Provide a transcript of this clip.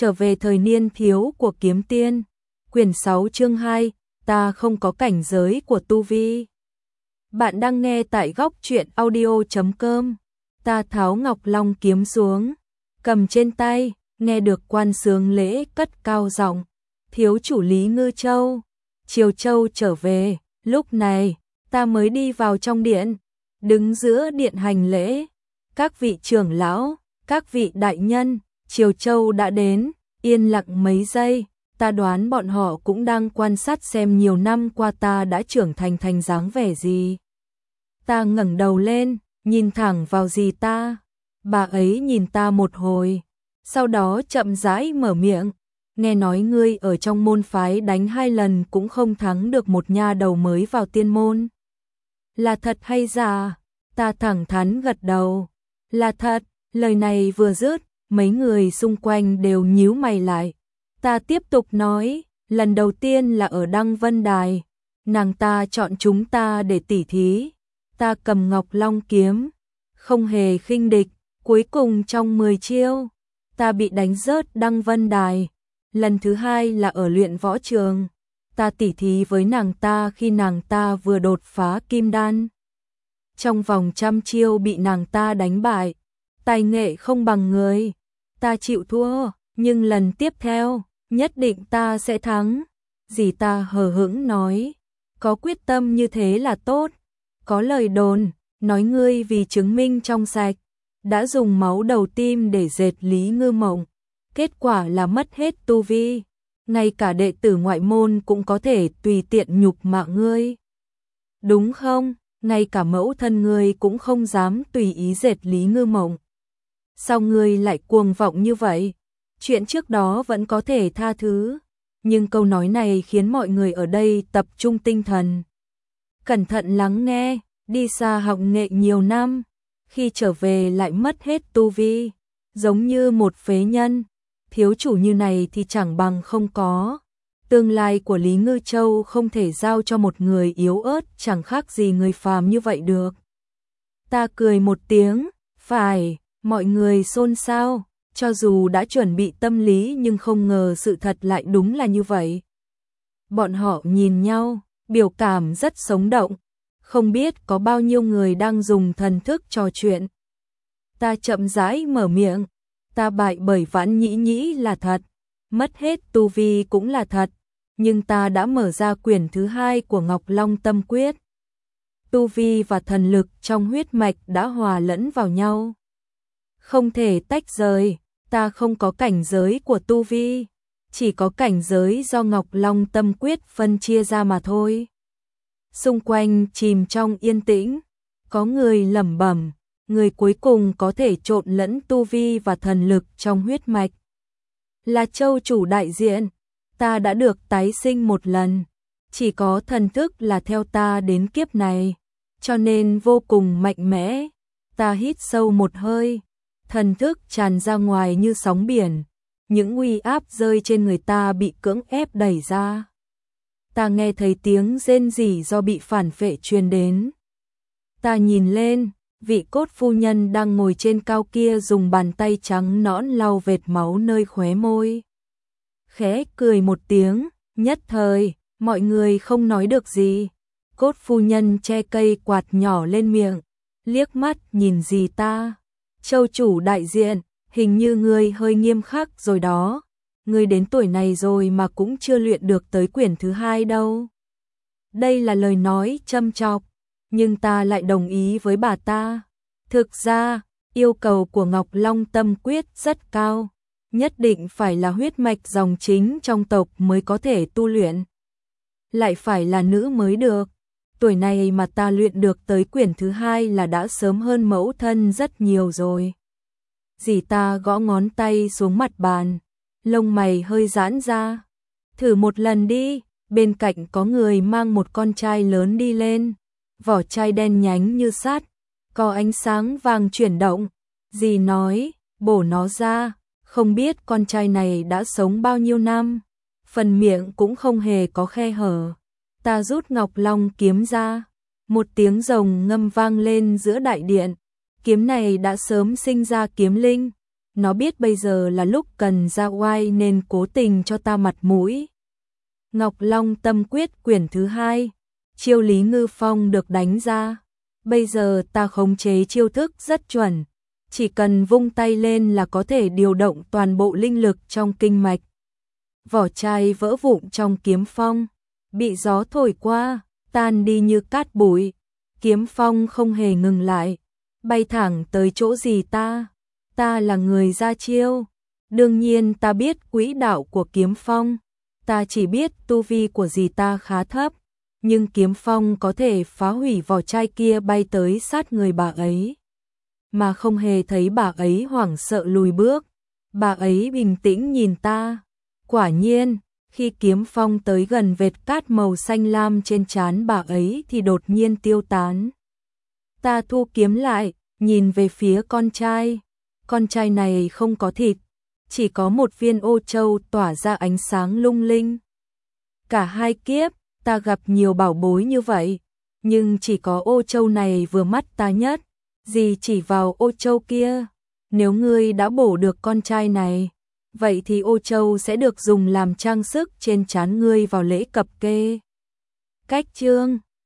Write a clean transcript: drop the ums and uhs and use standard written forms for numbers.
Trở về thời niên thiếu của kiếm tiên. Quyển 6 chương 2, ta không có cảnh giới của tu vi. Bạn đang nghe tại góc truyện audio.com. Ta tháo Ngọc Long kiếm xuống, cầm trên tay, nghe được quan xướng lễ cất cao giọng. Thiếu chủ Lý Ngư Châu, Triều Châu trở về. Lúc này, ta mới đi vào trong điện, đứng giữa điện hành lễ. Các vị trưởng lão, các vị đại nhân, Triều Châu đã đến, yên lặng mấy giây, ta đoán bọn họ cũng đang quan sát xem nhiều năm qua ta đã trưởng thành dáng vẻ gì. Ta ngẩng đầu lên, nhìn thẳng vào dì ta, bà ấy nhìn ta một hồi, sau đó chậm rãi mở miệng, nghe nói ngươi ở trong môn phái đánh 2 lần cũng không thắng được một nha đầu mới vào tiên môn. Là thật hay giả? Ta thẳng thắn gật đầu, là thật. Lời này vừa dứt, mấy người xung quanh đều nhíu mày lại. Ta tiếp tục nói, lần đầu tiên là ở Đăng Vân Đài, nàng ta chọn chúng ta để tỉ thí. Ta cầm Ngọc Long kiếm, không hề khinh địch, cuối cùng trong 10 chiêu, ta bị đánh rớt Đăng Vân Đài. Lần thứ 2 là ở luyện võ trường, ta tỉ thí với nàng ta khi nàng ta vừa đột phá kim đan. Trong vòng 100 chiêu bị nàng ta đánh bại, tài nghệ không bằng người, ta chịu thua, nhưng lần tiếp theo, nhất định ta sẽ thắng. Dì ta hờ hững nói, có quyết tâm như thế là tốt. Có lời đồn, nói ngươi vì chứng minh trong sạch, đã dùng máu đầu tim để dệt Lý Ngư Mộng. Kết quả là mất hết tu vi, ngay cả đệ tử ngoại môn cũng có thể tùy tiện nhục mạ ngươi. Đúng không? Ngay cả mẫu thân ngươi cũng không dám tùy ý dệt Lý Ngư Mộng. Sao ngươi lại cuồng vọng như vậy? Chuyện trước đó vẫn có thể tha thứ, nhưng câu nói này khiến mọi người ở đây tập trung tinh thần. Cẩn thận lắng nghe, đi xa học nghệ nhiều năm, khi trở về lại mất hết tu vi, giống như một phế nhân. Thiếu chủ như này thì chẳng bằng không có. Tương lai của Lý Ngư Châu không thể giao cho một người yếu ớt chẳng khác gì người phàm như vậy được. Ta cười một tiếng, phải, mọi người xôn xao, cho dù đã chuẩn bị tâm lý nhưng không ngờ sự thật lại đúng là như vậy. Bọn họ nhìn nhau, biểu cảm rất sống động, không biết có bao nhiêu người đang dùng thần thức trò chuyện. Ta chậm rãi mở miệng, ta bại bởi Vãn Nhĩ Nhĩ là thật, mất hết tu vi cũng là thật, nhưng ta đã mở ra quyển thứ 2 của Ngọc Long Tâm Quyết. Tu vi và thần lực trong huyết mạch đã hòa lẫn vào nhau, không thể tách rời. Ta không có cảnh giới của tu vi, chỉ có cảnh giới do Ngọc Long Tâm Quyết phân chia ra mà thôi. Xung quanh chìm trong yên tĩnh, có người lẩm bẩm, người cuối cùng có thể trộn lẫn tu vi và thần lực trong huyết mạch. Là Châu chủ đại diện, ta đã được tái sinh một lần, chỉ có thần thức là theo ta đến kiếp này, cho nên vô cùng mạnh mẽ. Ta hít sâu một hơi, thần thức tràn ra ngoài như sóng biển, những uy áp rơi trên người ta bị cưỡng ép đẩy ra. Ta nghe thấy tiếng rên rỉ do bị phản phệ truyền đến. Ta nhìn lên, vị cốt phu nhân đang ngồi trên cao kia dùng bàn tay trắng nõn lau vệt máu nơi khóe môi. Khẽ cười một tiếng, nhất thời, mọi người không nói được gì. Cốt phu nhân che cây quạt nhỏ lên miệng, liếc mắt nhìn dì ta. Châu chủ đại diện, hình như ngươi hơi nghiêm khắc rồi đó. Ngươi đến tuổi này rồi mà cũng chưa luyện được tới quyển thứ 2 đâu. Đây là lời nói châm chọc, nhưng ta lại đồng ý với bà ta. Thực ra, yêu cầu của Ngọc Long Tâm Quyết rất cao, nhất định phải là huyết mạch dòng chính trong tộc mới có thể tu luyện. Lại phải là nữ mới được. Tuổi này mà ta luyện được tới quyển thứ 2 là đã sớm hơn mẫu thân rất nhiều rồi. Dì ta gõ ngón tay xuống mặt bàn, lông mày hơi giãn ra. Thử một lần đi. Bên cạnh có người mang một con chai lớn đi lên, vỏ chai đen nhánh như sắt, có ánh sáng vàng chuyển động. Dì nói, bổ nó ra, không biết con chai này đã sống bao nhiêu năm, phần miệng cũng không hề có khe hở. Ta rút Ngọc Long kiếm ra, một tiếng rồng ngâm vang lên giữa đại điện. Kiếm này đã sớm sinh ra kiếm linh, nó biết bây giờ là lúc cần ra oai nên cố tình cho ta mặt mũi. Ngọc Long Tâm Quyết quyển thứ 2, chiêu Lý Ngư Phong được đánh ra. Bây giờ ta khống chế chiêu thức rất chuẩn, chỉ cần vung tay lên là có thể điều động toàn bộ linh lực trong kinh mạch. Vỏ chai vỡ vụn trong kiếm phong, bị gió thổi qua, tan đi như cát bụi. Kiếm phong không hề ngừng lại, bay thẳng tới chỗ gì ta. Ta là người ra chiêu, đương nhiên ta biết quỹ đạo của kiếm phong. Ta chỉ biết tu vi của dì ta khá thấp, nhưng kiếm phong có thể phá hủy vỏ chai kia bay tới sát người bà ấy. Mà không hề thấy bà ấy hoảng sợ lùi bước, bà ấy bình tĩnh nhìn ta. Quả nhiên, khi kiếm phong tới gần vệt cát màu xanh lam trên trán bà ấy thì đột nhiên tiêu tán. Ta thu kiếm lại, nhìn về phía con trai. Con trai này không có thịt, chỉ có một viên ô châu tỏa ra ánh sáng lung linh. Cả hai kiếp, ta gặp nhiều bảo bối như vậy, nhưng chỉ có ô châu này vừa mắt ta nhất. Dì chỉ vào ô châu kia, nếu ngươi đã bổ được con trai này, vậy thì ô châu sẽ được dùng làm trang sức trên trán ngươi vào lễ cập kê. Cách chương